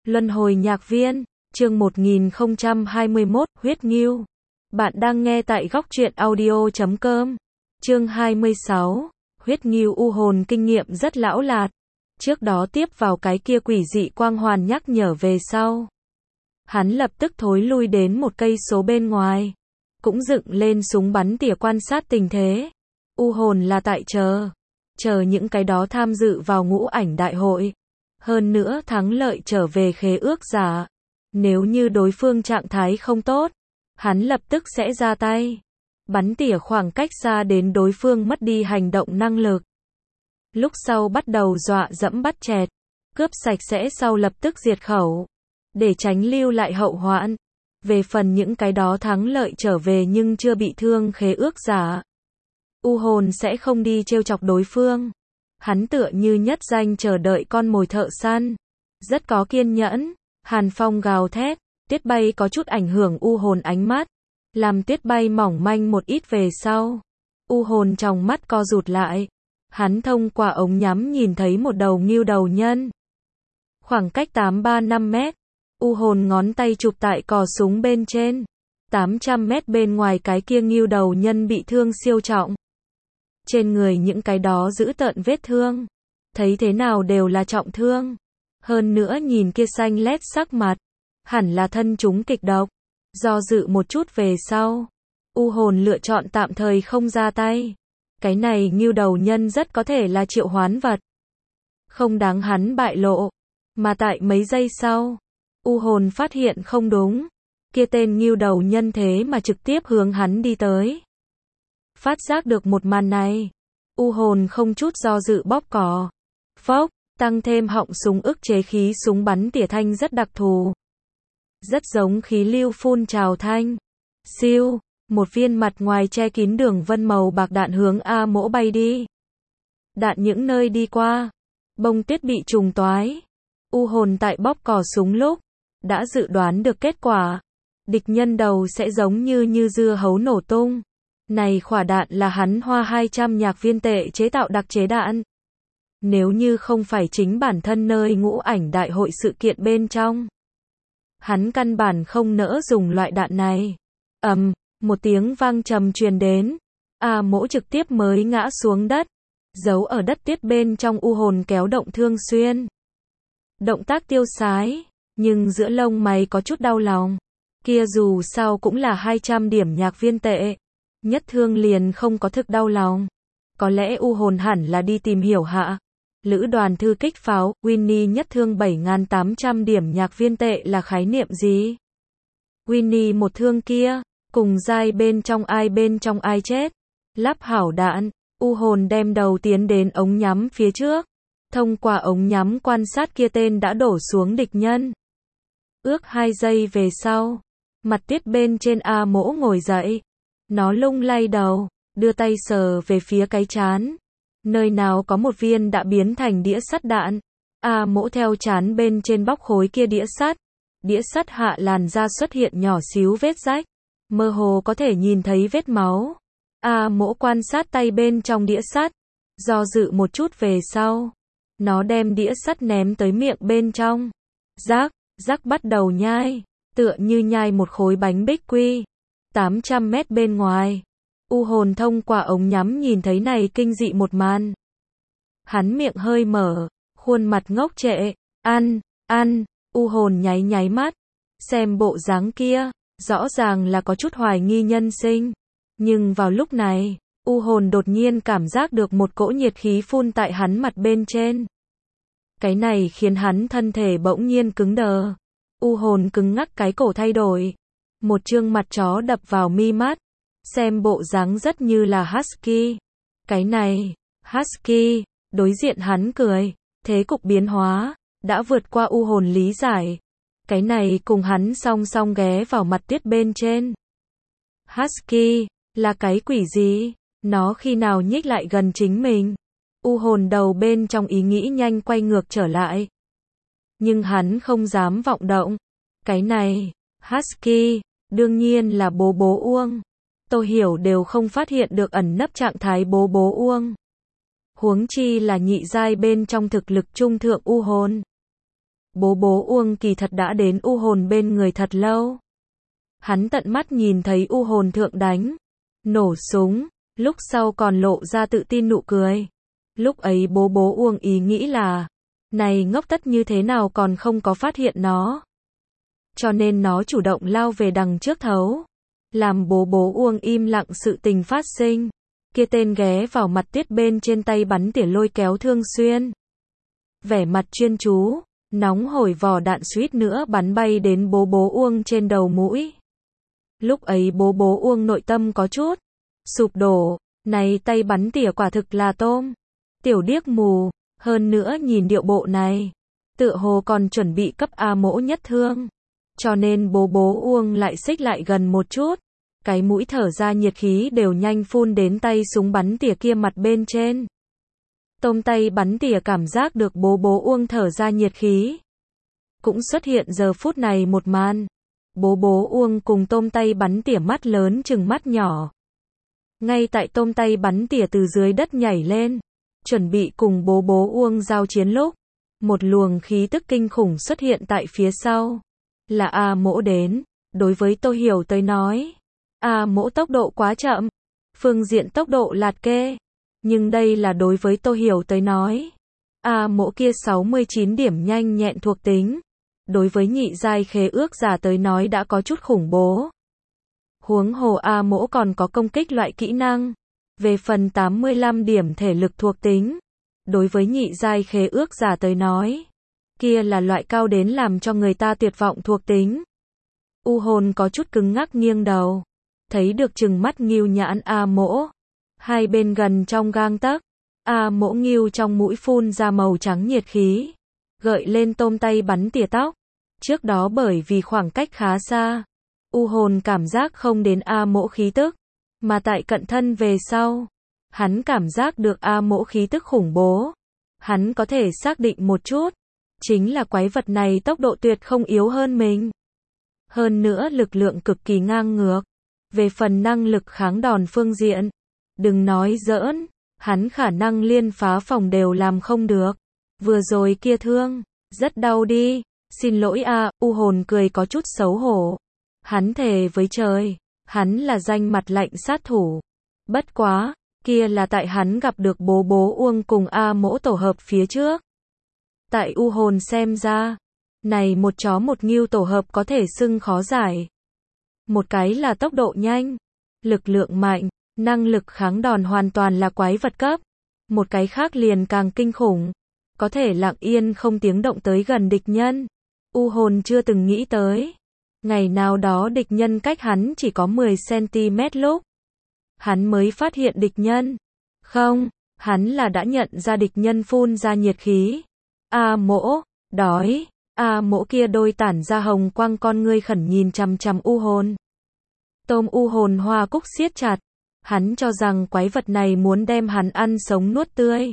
Luân hồi nhạc viên, chương 1021, huyết ngưu. Bạn đang nghe tại góc truyện audio.com. Chương 26, huyết ngưu u hồn kinh nghiệm rất lão lạt. Trước đó tiếp vào cái kia quỷ dị quang hoàn nhắc nhở về sau. Hắn lập tức thối lui đến một cây số bên ngoài. Cũng dựng lên súng bắn tỉa quan sát tình thế. U hồn là tại chờ những cái đó tham dự vào ngũ ảnh đại hội. Hơn nữa thắng lợi trở về khế ước giả. Nếu như đối phương trạng thái không tốt, hắn lập tức sẽ ra tay. Bắn tỉa khoảng cách xa đến đối phương mất đi hành động năng lực. Lúc sau bắt đầu dọa dẫm bắt chẹt. Cướp sạch sẽ sau lập tức diệt khẩu. Để tránh lưu lại hậu hoạn. Về phần những cái đó thắng lợi trở về nhưng chưa bị thương khế ước giả. U hồn sẽ không đi trêu chọc đối phương. Hắn tựa như nhất danh chờ đợi con mồi thợ săn. Rất có kiên nhẫn. Hàn phong gào thét. Tuyết bay có chút ảnh hưởng u hồn ánh mắt. Làm tuyết bay mỏng manh một ít về sau. U hồn trong mắt co rụt lại. Hắn thông qua ống nhắm nhìn thấy một đầu ngưu đầu nhân. Khoảng cách 835 mét. U hồn ngón tay chụp tại cò súng bên trên. 800 mét bên ngoài cái kia ngưu đầu nhân bị thương siêu trọng. Trên người những cái đó giữ tợn vết thương. Thấy thế nào đều là trọng thương. Hơn nữa nhìn kia xanh lét sắc mặt. Hẳn là thân chúng kịch độc. Do dự một chút về sau. U hồn lựa chọn tạm thời không ra tay. Cái này ngưu đầu nhân rất có thể là triệu hoán vật. Không đáng hắn bại lộ. Mà tại mấy giây sau. U hồn phát hiện không đúng. Kia tên ngưu đầu nhân thế mà trực tiếp hướng hắn đi tới. Phát giác được một màn này. U hồn không chút do dự bóp cò. Phốc, tăng thêm họng súng ức chế khí súng bắn tỉa thanh rất đặc thù. Rất giống khí lưu phun trào thanh. Siêu, một viên mặt ngoài che kín đường vân màu bạc đạn hướng A mỗ bay đi. Đạn những nơi đi qua. Bông tuyết bị trùng toái. U hồn tại bóp cò súng lúc. Đã dự đoán được kết quả. Địch nhân đầu sẽ giống như dưa hấu nổ tung. Này khỏa đạn là hắn hoa 200 nhạc viên tệ chế tạo đặc chế đạn. Nếu như không phải chính bản thân nơi ngũ ảnh đại hội sự kiện bên trong. Hắn căn bản không nỡ dùng loại đạn này. Một tiếng vang trầm truyền đến. A mỗ trực tiếp mới ngã xuống đất. Giấu ở đất tuyết bên trong u hồn kéo động thương xuyên. Động tác tiêu sái. Nhưng giữa lông mày có chút đau lòng. Kia dù sao cũng là 200 điểm nhạc viên tệ. Nhất thương liền không có thực đau lòng. Có lẽ u hồn hẳn là đi tìm hiểu hạ. Lữ đoàn thư kích pháo, Winnie nhất thương 7.800 điểm nhạc viên tệ là khái niệm gì? Winnie một thương kia, cùng giai bên trong ai chết? Lắp hảo đạn, u hồn đem đầu tiến đến ống nhắm phía trước. Thông qua ống nhắm quan sát kia tên đã đổ xuống địch nhân. Ước 2 giây về sau, mặt tuyết bên trên A mỗ ngồi dậy. Nó lung lay đầu, đưa tay sờ về phía cái trán. Nơi nào có một viên đã biến thành đĩa sắt đạn. A mỗ theo trán bên trên bóc khối kia đĩa sắt. Đĩa sắt hạ làn da xuất hiện nhỏ xíu vết rách. Mơ hồ có thể nhìn thấy vết máu. A mỗ quan sát tay bên trong đĩa sắt. Do dự một chút về sau. Nó đem đĩa sắt ném tới miệng bên trong. Rắc bắt đầu nhai. Tựa như nhai một khối bánh bích quy. 800 mét bên ngoài. U hồn thông qua ống nhắm nhìn thấy này kinh dị một màn. Hắn miệng hơi mở, khuôn mặt ngốc trệ, ăn, u hồn nháy mắt. Xem bộ dáng kia, rõ ràng là có chút hoài nghi nhân sinh. Nhưng vào lúc này, u hồn đột nhiên cảm giác được một cỗ nhiệt khí phun tại hắn mặt bên trên. Cái này khiến hắn thân thể bỗng nhiên cứng đờ. U hồn cứng ngắc cái cổ thay đổi. Một trương mặt chó đập vào mi mắt. Xem bộ dáng rất như là Husky. Cái này, Husky, đối diện hắn cười. Thế cục biến hóa, đã vượt qua u hồn lý giải. Cái này cùng hắn song song ghé vào mặt tuyết bên trên. Husky, là cái quỷ gì? Nó khi nào nhích lại gần chính mình? U hồn đầu bên trong ý nghĩ nhanh quay ngược trở lại. Nhưng hắn không dám vọng động. Cái này, Husky, đương nhiên là bố Uông. Tô Hiểu đều không phát hiện được ẩn nấp trạng thái bố Uông. Huống chi là nhị giai bên trong thực lực trung thượng u hồn. Bố Uông kỳ thật đã đến u hồn bên người thật lâu. Hắn tận mắt nhìn thấy u hồn thượng đánh, nổ súng, lúc sau còn lộ ra tự tin nụ cười. Lúc ấy bố Uông ý nghĩ là, này ngốc tất như thế nào còn không có phát hiện nó. Cho nên nó chủ động lao về đằng trước thấu. Làm bố Uông im lặng sự tình phát sinh. Kia tên ghé vào mặt Tuyết bên trên tay bắn tỉa lôi kéo Thương Xuyên. Vẻ mặt chuyên chú, nóng hổi vỏ đạn suýt nữa bắn bay đến bố Uông trên đầu mũi. Lúc ấy bố Uông nội tâm có chút sụp đổ, này tay bắn tỉa quả thực là tôm. Tiểu điếc mù, hơn nữa nhìn điệu bộ này, tựa hồ còn chuẩn bị cấp A Mỗ nhất thương. Cho nên bố Uông lại xích lại gần một chút, cái mũi thở ra nhiệt khí đều nhanh phun đến tay súng bắn tỉa kia mặt bên trên. Tôm tay bắn tỉa cảm giác được bố Uông thở ra nhiệt khí. Cũng xuất hiện giờ phút này một màn. Bố Uông cùng tôm tay bắn tỉa mắt lớn chừng mắt nhỏ. Ngay tại tôm tay bắn tỉa từ dưới đất nhảy lên, chuẩn bị cùng bố Uông giao chiến lúc, một luồng khí tức kinh khủng xuất hiện tại phía sau. Là A Mỗ đến, đối với Tô Hiểu tới nói. A Mỗ tốc độ quá chậm, phương diện tốc độ lạt kê. Nhưng đây là đối với Tô Hiểu tới nói. A Mỗ kia 69 điểm nhanh nhẹn thuộc tính. Đối với nhị giai khế ước giả tới nói đã có chút khủng bố. Huống hồ A Mỗ còn có công kích loại kỹ năng. Về phần 85 điểm thể lực thuộc tính. Đối với nhị giai khế ước giả tới nói. Kia là loại cao đến làm cho người ta tuyệt vọng thuộc tính. U hồn có chút cứng ngắc nghiêng đầu. Thấy được chừng mắt Ngưu nhãn A Mỗ. Hai bên gần trong gang tấc. A Mỗ Ngưu trong mũi phun ra màu trắng nhiệt khí. Gợi lên tôm tay bắn tỉa tóc. Trước đó bởi vì khoảng cách khá xa. U hồn cảm giác không đến A Mỗ khí tức. Mà tại cận thân về sau. Hắn cảm giác được A Mỗ khí tức khủng bố. Hắn có thể xác định một chút. Chính là quái vật này tốc độ tuyệt không yếu hơn mình. Hơn nữa lực lượng cực kỳ ngang ngược. Về phần năng lực kháng đòn phương diện. Đừng nói giỡn. Hắn khả năng liên phá phòng đều làm không được. Vừa rồi kia thương. Rất đau đi. Xin lỗi a, u hồn cười có chút xấu hổ. Hắn thề với trời. Hắn là danh mặt lạnh sát thủ. Bất quá. Kia là tại hắn gặp được bố Uông cùng A Mỗ tổ hợp phía trước. Tại u hồn xem ra. Này một chó một ngưu tổ hợp có thể xưng khó giải. Một cái là tốc độ nhanh. Lực lượng mạnh. Năng lực kháng đòn hoàn toàn là quái vật cấp. Một cái khác liền càng kinh khủng. Có thể lặng yên không tiếng động tới gần địch nhân. U hồn chưa từng nghĩ tới. Ngày nào đó địch nhân cách hắn chỉ có 10cm lúc. Hắn mới phát hiện địch nhân. Không, hắn là đã nhận ra địch nhân phun ra nhiệt khí. A Mỗ, đói. A Mỗ kia đôi tản ra hồng quang con ngươi khẩn nhìn chằm chằm u hồn. Tôm u hồn hoa cúc siết chặt. Hắn cho rằng quái vật này muốn đem hắn ăn sống nuốt tươi.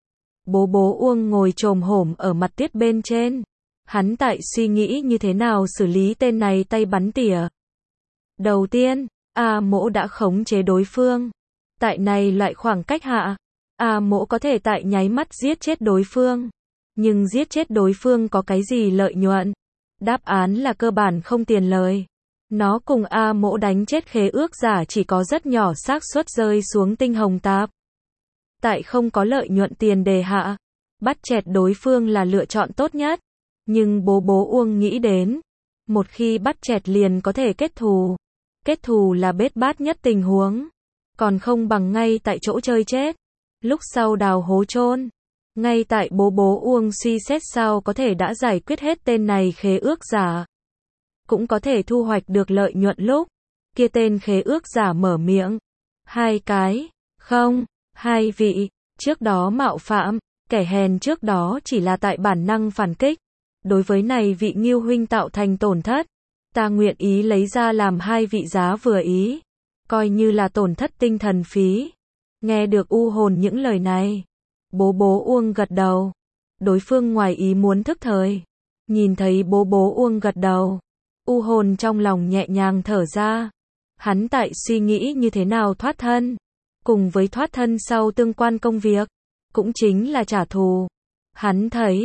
Bố Uông ngồi chồm hổm ở mặt Tuyết bên trên. Hắn tại suy nghĩ như thế nào xử lý tên này tay bắn tỉa. Đầu tiên, A Mỗ đã khống chế đối phương. Tại này loại khoảng cách hạ, A Mỗ có thể tại nháy mắt giết chết đối phương. Nhưng giết chết đối phương có cái gì lợi nhuận? Đáp án là cơ bản không tiền lời. Nó cùng A Mỗ đánh chết khế ước giả chỉ có rất nhỏ xác suất rơi xuống tinh hồng tạp. Tại không có lợi nhuận tiền đề hạ, bắt chẹt đối phương là lựa chọn tốt nhất. Nhưng bố Uông nghĩ đến, một khi bắt chẹt liền có thể kết thù. Kết thù là bết bát nhất tình huống. Còn không bằng ngay tại chỗ chơi chết. Lúc sau đào hố chôn. Ngay tại bố Uông suy xét sao có thể đã giải quyết hết tên này khế ước giả. Cũng có thể thu hoạch được lợi nhuận lúc. Kia tên khế ước giả mở miệng. Hai cái. Không. Hai vị. Trước đó mạo phạm. Kẻ hèn trước đó chỉ là tại bản năng phản kích. Đối với này vị Ngưu huynh tạo thành tổn thất. Ta nguyện ý lấy ra làm hai vị giá vừa ý. Coi như là tổn thất tinh thần phí. Nghe được u hồn những lời này. Bố Uông gật đầu. Đối phương ngoài ý muốn thức thời. Nhìn thấy bố Uông gật đầu. U hồn trong lòng nhẹ nhàng thở ra. Hắn tại suy nghĩ như thế nào thoát thân. Cùng với thoát thân sau tương quan công việc. Cũng chính là trả thù. Hắn thấy.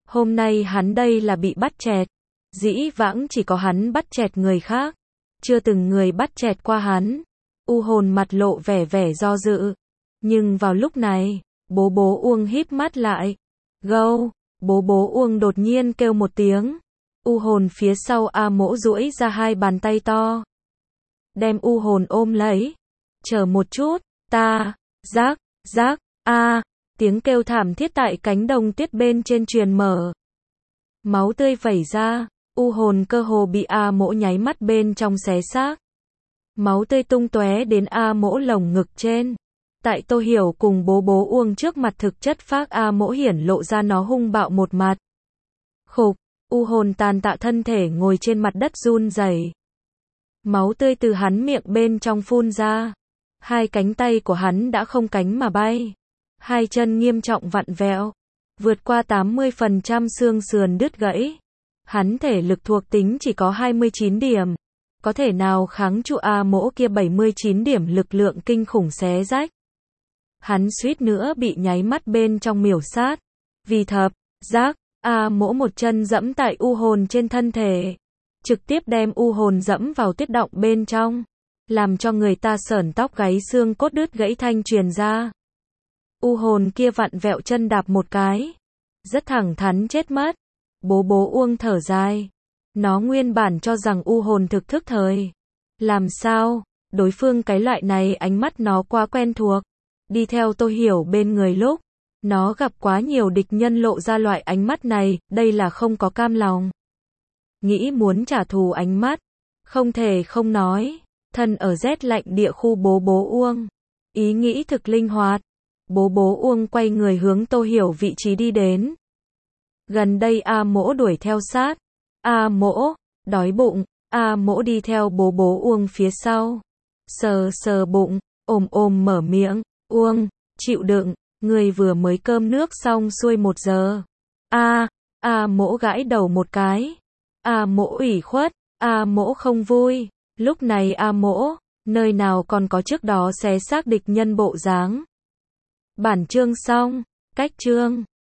Hôm nay hắn đây là bị bắt chẹt. Dĩ vãng chỉ có hắn bắt chẹt người khác. Chưa từng người bắt chẹt qua hắn. U hồn mặt lộ vẻ do dự. Nhưng vào lúc này, bố bố Uông híp mắt lại. Gâu, bố bố Uông đột nhiên kêu một tiếng. U hồn phía sau A Mỗ duỗi ra hai bàn tay to. Đem u hồn ôm lấy. Chờ một chút, ta, giác, tiếng kêu thảm thiết tại cánh đồng tuyết bên trên truyền mở. Máu tươi vẩy ra, u hồn cơ hồ bị A Mỗ nháy mắt bên trong xé xác. Máu tươi tung tóe đến A Mỗ lồng ngực trên. Tại Tô Hiểu cùng bố bố Uông trước mặt thực chất phác A Mỗ hiển lộ ra nó hung bạo một mặt. Khục, u hồn tàn tạ thân thể ngồi trên mặt đất run rẩy. Máu tươi từ hắn miệng bên trong phun ra. Hai cánh tay của hắn đã không cánh mà bay. Hai chân nghiêm trọng vặn vẹo. Vượt qua 80% xương sườn đứt gãy. Hắn thể lực thuộc tính chỉ có 29 điểm. Có thể nào kháng trụ A Mỗ kia 79 điểm lực lượng kinh khủng xé rách. Hắn suýt nữa bị nháy mắt bên trong miểu sát. Vì thập, giác, A Mỗ một chân dẫm tại u hồn trên thân thể. Trực tiếp đem u hồn dẫm vào tuyết động bên trong. Làm cho người ta sởn tóc gáy xương cốt đứt gãy thanh truyền ra. U hồn kia vặn vẹo chân đạp một cái. Rất thẳng thắn chết mất. Bố bố Uông thở dài. Nó nguyên bản cho rằng u hồn thực thức thời. Làm sao? Đối phương cái loại này ánh mắt nó quá quen thuộc. Đi theo Tô Hiểu bên người lúc. Nó gặp quá nhiều địch nhân lộ ra loại ánh mắt này, đây là không có cam lòng. Nghĩ muốn trả thù ánh mắt. Không thể không nói. Thân ở rét lạnh địa khu bố bố Uông. Ý nghĩ thực linh hoạt. Bố bố Uông quay người hướng Tô Hiểu vị trí đi đến. Gần đây A Mỗ đuổi theo sát. A Mỗ, đói bụng. A Mỗ đi theo bố bố Uông phía sau. Sờ bụng, ôm mở miệng. Uông, chịu đựng, người vừa mới cơm nước xong xuôi 1 giờ. A Mỗ gãi đầu một cái. A Mỗ ủy khuất, A Mỗ không vui. Lúc này A Mỗ, nơi nào còn có trước đó xé xác địch nhân bộ dáng. Bản chương xong, cách chương.